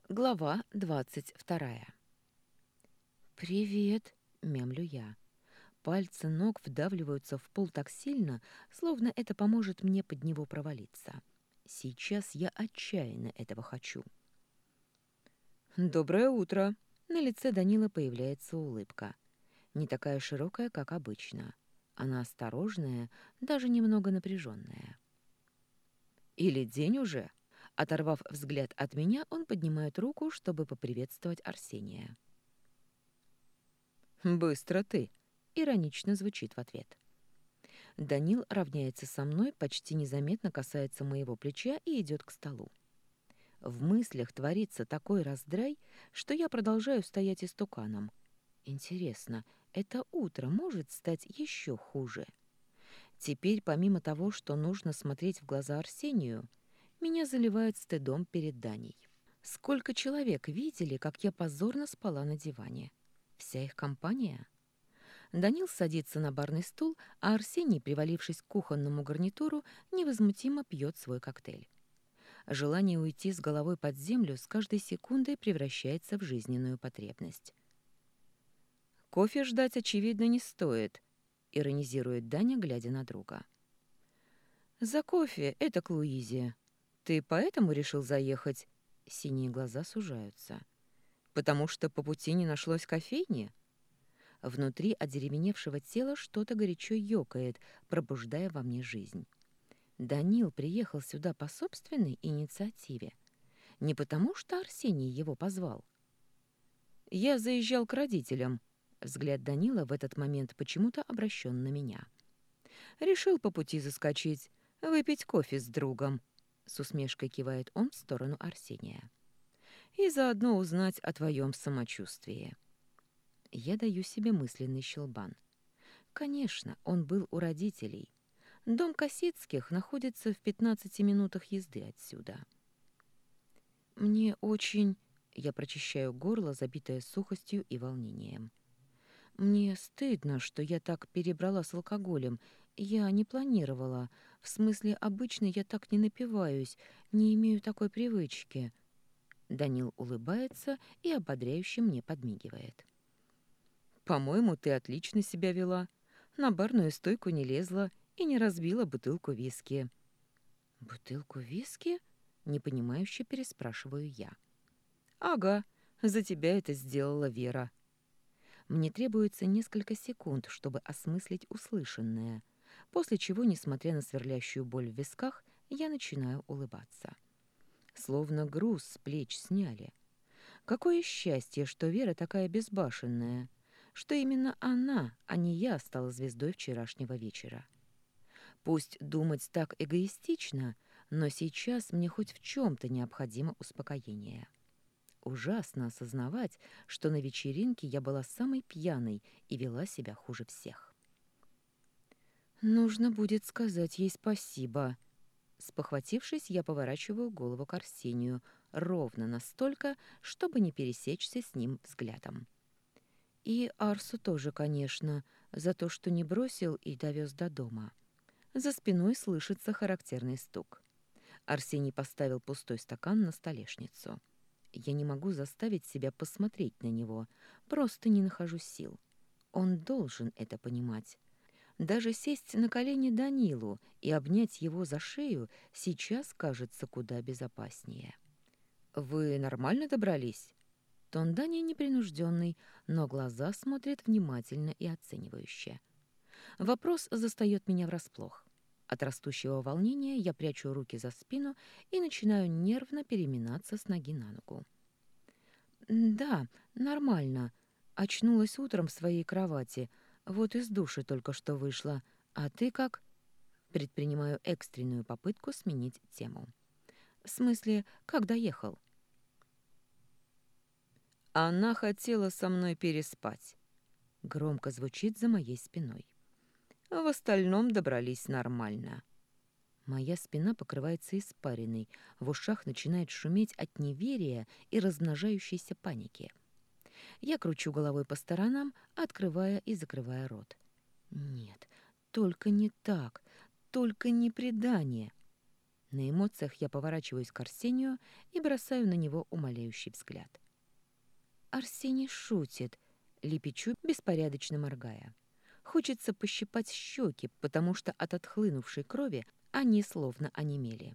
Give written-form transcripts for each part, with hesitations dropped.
Глава 22. «Привет!» — мямлю я. Пальцы ног вдавливаются в пол так сильно, словно это поможет мне под него провалиться. Сейчас я отчаянно этого хочу. «Доброе утро!» На лице Данила появляется улыбка. Не такая широкая, как обычно. Она осторожная, даже немного напряженная. «Или день уже?» Оторвав взгляд от меня, он поднимает руку, чтобы поприветствовать Арсения. «Быстро ты!» — иронично звучит в ответ. Данил равняется со мной, почти незаметно касается моего плеча и идет к столу. В мыслях творится такой раздрай, что я продолжаю стоять истуканом. Интересно, это утро может стать еще хуже? Теперь, помимо того, что нужно смотреть в глаза Арсению, меня заливает стыдом перед Даней. Сколько человек видели, как я позорно спала на диване? Вся их компания? Данил садится на барный стул, а Арсений, привалившись к кухонному гарнитуру, невозмутимо пьет свой коктейль. Желание уйти с головой под землю с каждой секундой превращается в жизненную потребность. «Кофе ждать, очевидно, не стоит», — иронизирует Даня, глядя на друга. «За кофе это к Луизе. Ты поэтому решил заехать?» Синие глаза сужаются. «Потому что по пути не нашлось кофейни?» Внутри одеревеневшего тела что-то горячо ёкает, пробуждая во мне жизнь. Данил приехал сюда по собственной инициативе. Не потому, что Арсений его позвал. Я заезжал к родителям. Взгляд Данила в этот момент почему-то обращен на меня. Решил по пути заскочить, выпить кофе с другом. С усмешкой кивает он в сторону Арсения. И заодно узнать о твоем самочувствии. Я даю себе мысленный щелбан. Конечно, он был у родителей. Дом Косицких находится в 15 минутах езды отсюда. Мне очень... Я прочищаю горло, забитое сухостью и волнением. Мне стыдно, что я так перебрала с алкоголем. Я не планировала. В смысле, обычно я так не напиваюсь, не имею такой привычки. Данил улыбается и ободряюще мне подмигивает. «По-моему, ты отлично себя вела. На барную стойку не лезла и не разбила бутылку виски». «Бутылку виски?» — непонимающе переспрашиваю я. «Ага, за тебя это сделала Вера». Мне требуется несколько секунд, чтобы осмыслить услышанное, после чего, несмотря на сверлящую боль в висках, я начинаю улыбаться. Словно груз с плеч сняли. Какое счастье, что Вера такая безбашенная, что именно она, а не я, стала звездой вчерашнего вечера. Пусть думать так эгоистично, но сейчас мне хоть в чем-то необходимо успокоение. Ужасно осознавать, что на вечеринке я была самой пьяной и вела себя хуже всех. «Нужно будет сказать ей спасибо». Спохватившись, я поворачиваю голову к Арсению ровно настолько, чтобы не пересечься с ним взглядом. И Арсу тоже, конечно, за то, что не бросил и довез до дома. За спиной слышится характерный стук. Арсений поставил пустой стакан на столешницу. Я не могу заставить себя посмотреть на него, просто не нахожу сил. Он должен это понимать. Даже сесть на колени Данилу и обнять его за шею сейчас кажется куда безопаснее. «Вы нормально добрались?» Тон Дани непринужденный, но глаза смотрят внимательно и оценивающе. Вопрос застаёт меня врасплох. От растущего волнения я прячу руки за спину и начинаю нервно переминаться с ноги на ногу. «Да, нормально. Очнулась утром в своей кровати. Вот из души только что вышла. А ты как?» Предпринимаю экстренную попытку сменить тему. «В смысле, как доехал?» «Она хотела со мной переспать», — громко звучит за моей спиной. «В остальном добрались нормально». Моя спина покрывается испариной, в ушах начинает шуметь от неверия и размножающейся паники. Я кручу головой по сторонам, открывая и закрывая рот. Нет, только не так, только не предание. На эмоциях я поворачиваюсь к Арсению и бросаю на него умоляющий взгляд. Арсений шутит, лепечу, беспорядочно моргая. Хочется пощипать щеки, потому что от отхлынувшей крови они словно онемели.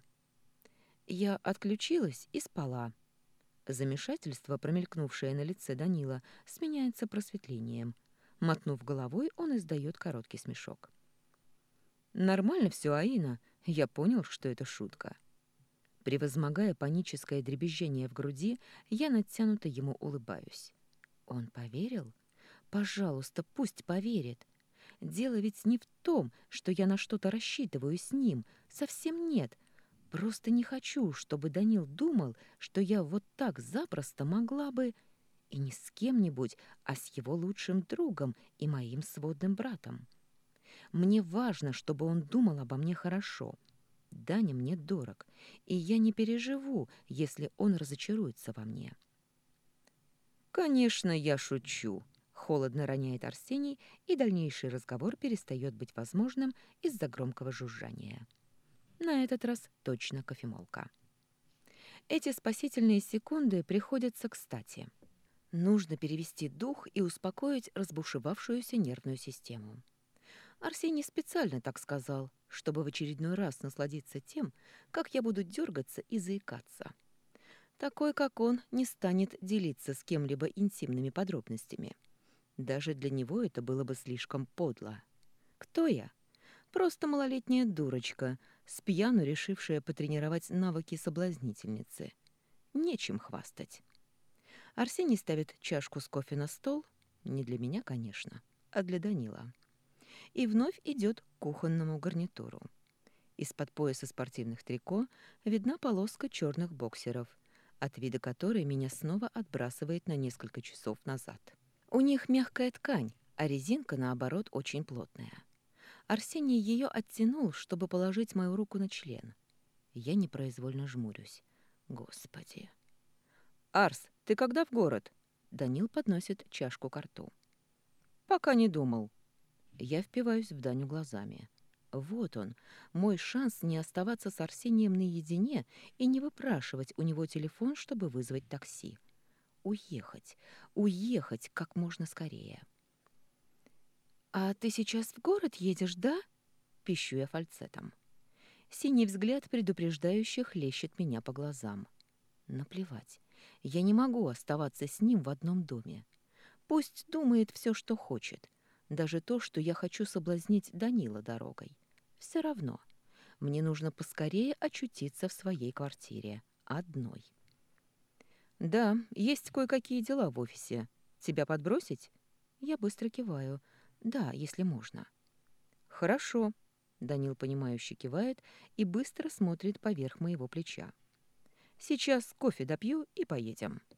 Я отключилась и спала. Замешательство, промелькнувшее на лице Данила, сменяется просветлением. Мотнув головой, он издает короткий смешок. «Нормально все, Аина. Я понял, что это шутка». Превозмогая паническое дребезжание в груди, я натянуто ему улыбаюсь. Он поверил? Пожалуйста, пусть поверит. Дело ведь не в том, что я на что-то рассчитываю с ним. Совсем нет. Просто не хочу, чтобы Данил думал, что я вот так запросто могла бы... И не с кем-нибудь, а с его лучшим другом и моим сводным братом. Мне важно, чтобы он думал обо мне хорошо. Даня мне дорог, и я не переживу, если он разочаруется во мне. «Конечно, я шучу», — холодно роняет Арсений, и дальнейший разговор перестает быть возможным из-за громкого жужжания. На этот раз точно кофемолка. Эти спасительные секунды приходятся кстати. Нужно перевести дух и успокоить разбушевавшуюся нервную систему. Арсений специально так сказал, чтобы в очередной раз насладиться тем, как я буду дергаться и заикаться. Такой, как он, не станет делиться с кем-либо интимными подробностями. Даже для него это было бы слишком подло. Кто я? Просто малолетняя дурочка, с пьяну решившая потренировать навыки соблазнительницы. Нечем хвастать. Арсений ставит чашку с кофе на стол, не для меня, конечно, а для Данила. И вновь идет к кухонному гарнитуру. Из-под пояса спортивных трико видна полоска черных боксеров, от вида которой меня снова отбрасывает на несколько часов назад. У них мягкая ткань, а резинка, наоборот, очень плотная. Арсений ее оттянул, чтобы положить мою руку на член. Я непроизвольно жмурюсь. Господи. «Арс, ты когда в город?» Данил подносит чашку ко рту. «Пока не думал». Я впиваюсь в Даню глазами. Вот он, мой шанс не оставаться с Арсением наедине и не выпрашивать у него телефон, чтобы вызвать такси. Уехать, уехать как можно скорее. «А ты сейчас в город едешь, да?» — пищу я фальцетом. Синий взгляд предупреждающе хлещет меня по глазам. Наплевать, я не могу оставаться с ним в одном доме. Пусть думает все, что хочет. Даже то, что я хочу соблазнить Данила дорогой. Все равно. Мне нужно поскорее очутиться в своей квартире. Одной. «Да, есть кое-какие дела в офисе. Тебя подбросить?» Я быстро киваю. «Да, если можно». «Хорошо». Данил, понимающе кивает и быстро смотрит поверх моего плеча. «Сейчас кофе допью и поедем».